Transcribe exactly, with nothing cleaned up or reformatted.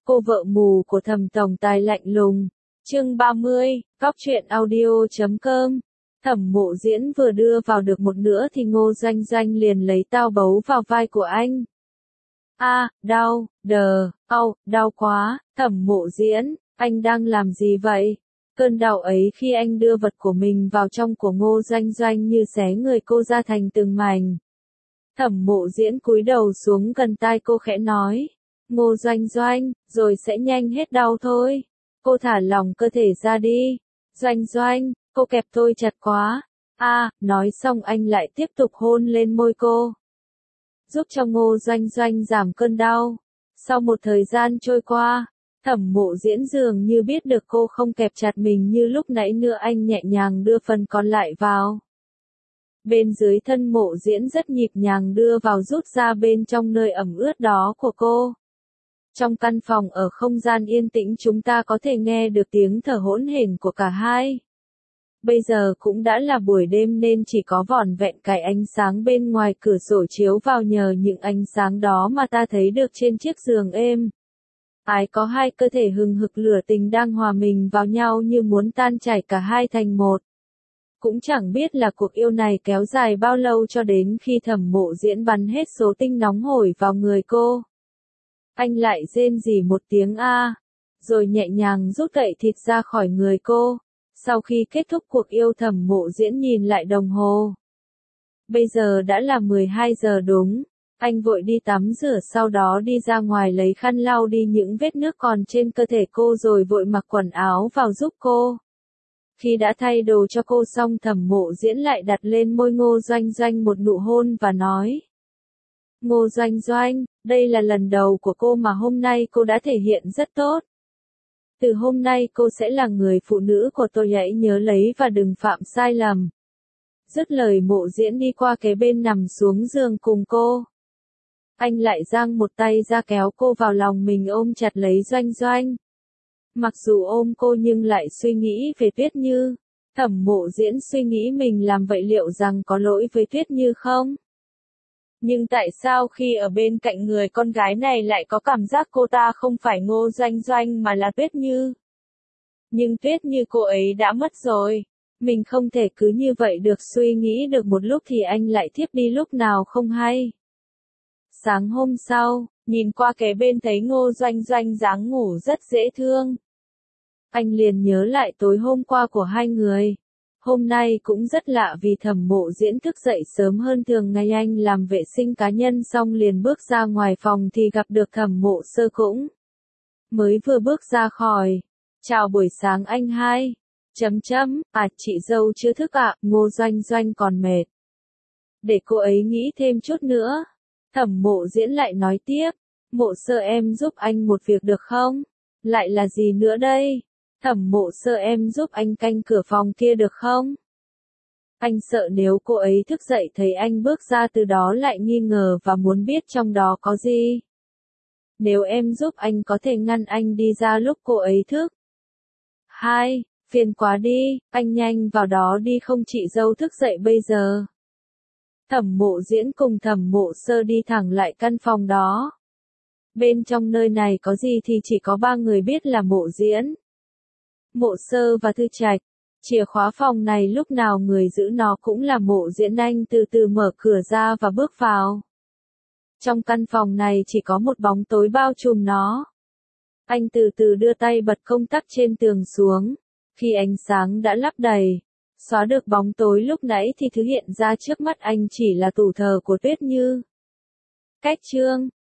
Cô vợ mù của Thẩm tổng tài lạnh lùng. Chương ba mươi, Góc truyện audio chấm com. Thẩm Mộ Diễn vừa đưa vào được một nửa thì Ngô Doanh Doanh liền lấy tao bấu vào vai của anh. A, đau, đờ, au, đau quá, Thẩm Mộ Diễn, anh đang làm gì vậy? Cơn đau ấy khi anh đưa vật của mình vào trong của Ngô Doanh Doanh như xé người cô ra thành từng mảnh. Thẩm Mộ Diễn cúi đầu xuống gần tai cô khẽ nói. Ngô Doanh Doanh, rồi sẽ nhanh hết đau thôi. Cô thả lỏng cơ thể ra đi. Doanh Doanh, cô kẹp tôi chặt quá. A, à, nói xong anh lại tiếp tục hôn lên môi cô. Giúp cho Ngô Doanh Doanh giảm cơn đau. Sau một thời gian trôi qua, Thẩm Mộ Diễn dường như biết được cô không kẹp chặt mình như lúc nãy nữa, anh nhẹ nhàng đưa phần còn lại vào. Bên dưới thân Mộ Diễn rất nhịp nhàng đưa vào rút ra bên trong nơi ẩm ướt đó của cô. Trong căn phòng ở không gian yên tĩnh chúng ta có thể nghe được tiếng thở hỗn hển của cả hai. Bây giờ cũng đã là buổi đêm nên chỉ có vỏn vẹn cái ánh sáng bên ngoài cửa sổ chiếu vào, nhờ những ánh sáng đó mà ta thấy được trên chiếc giường êm. Ái có hai cơ thể hừng hực lửa tình đang hòa mình vào nhau như muốn tan chảy cả hai thành một. Cũng chẳng biết là cuộc yêu này kéo dài bao lâu cho đến khi Thẩm Mộ Diễn bắn hết số tinh nóng hổi vào người cô. Anh lại rên rỉ một tiếng a, rồi nhẹ nhàng rút gậy thịt ra khỏi người cô. Sau khi kết thúc cuộc yêu, Thẩm Mộ Diễn nhìn lại đồng hồ. Bây giờ đã là mười hai giờ đúng. Anh vội đi tắm rửa, sau đó đi ra ngoài lấy khăn lau đi những vết nước còn trên cơ thể cô rồi vội mặc quần áo vào giúp cô. Khi đã thay đồ cho cô xong, Thẩm Mộ Diễn lại đặt lên môi Ngô Doanh Doanh một nụ hôn và nói. Ngô Doanh Doanh, đây là lần đầu của cô mà hôm nay cô đã thể hiện rất tốt. Từ hôm nay cô sẽ là người phụ nữ của tôi, hãy nhớ lấy và đừng phạm sai lầm. Dứt lời, Mộ Diễn đi qua kế bên nằm xuống giường cùng cô. Anh lại giang một tay ra kéo cô vào lòng mình ôm chặt lấy Doanh Doanh. Mặc dù ôm cô nhưng lại suy nghĩ về Tuyết Như. Thẩm Mộ Diễn suy nghĩ mình làm vậy liệu rằng có lỗi với Tuyết Như không? Nhưng tại sao khi ở bên cạnh người con gái này lại có cảm giác cô ta không phải Ngô Doanh Doanh mà là Tuyết Như? Nhưng Tuyết Như cô ấy đã mất rồi. Mình không thể cứ như vậy được, suy nghĩ được một lúc thì anh lại thiếp đi lúc nào không hay. Sáng hôm sau, nhìn qua kế bên thấy Ngô Doanh Doanh dáng ngủ rất dễ thương. Anh liền nhớ lại tối hôm qua của hai người. Hôm nay cũng rất lạ vì Thẩm Mộ Diễn thức dậy sớm hơn thường ngày, anh làm vệ sinh cá nhân xong liền bước ra ngoài phòng thì gặp được Thẩm Mộ Sơ cũng. Mới vừa bước ra khỏi. Chào buổi sáng anh hai. Chấm chấm, à chị dâu chưa thức ạ, à? Ngô Doanh Doanh còn mệt. Để cô ấy nghĩ thêm chút nữa. Thẩm Mộ Diễn lại nói tiếp. Mộ Sơ em giúp anh một việc được không? Lại là gì nữa đây? Thẩm Mộ Sơ em giúp anh canh cửa phòng kia được không? Anh sợ nếu cô ấy thức dậy thấy anh bước ra từ đó lại nghi ngờ và muốn biết trong đó có gì. Nếu em giúp anh có thể ngăn anh đi ra lúc cô ấy thức. Hai, phiền quá đi, anh nhanh vào đó đi không chị dâu thức dậy bây giờ. Thẩm Mộ Diễn cùng Thẩm Mộ Sơ đi thẳng lại căn phòng đó. Bên trong nơi này có gì thì chỉ có ba người biết là Mộ Diễn, Mộ Sơ và Thư Trạch. Chìa khóa phòng này lúc nào người giữ nó cũng là Mộ Diễn. Anh từ từ mở cửa ra và bước vào. Trong căn phòng này chỉ có một bóng tối bao trùm nó. Anh từ từ đưa tay bật công tắc trên tường xuống. Khi ánh sáng đã lắp đầy, xóa được bóng tối lúc nãy thì thứ hiện ra trước mắt anh chỉ là tủ thờ của Tuyết Như. Cách chương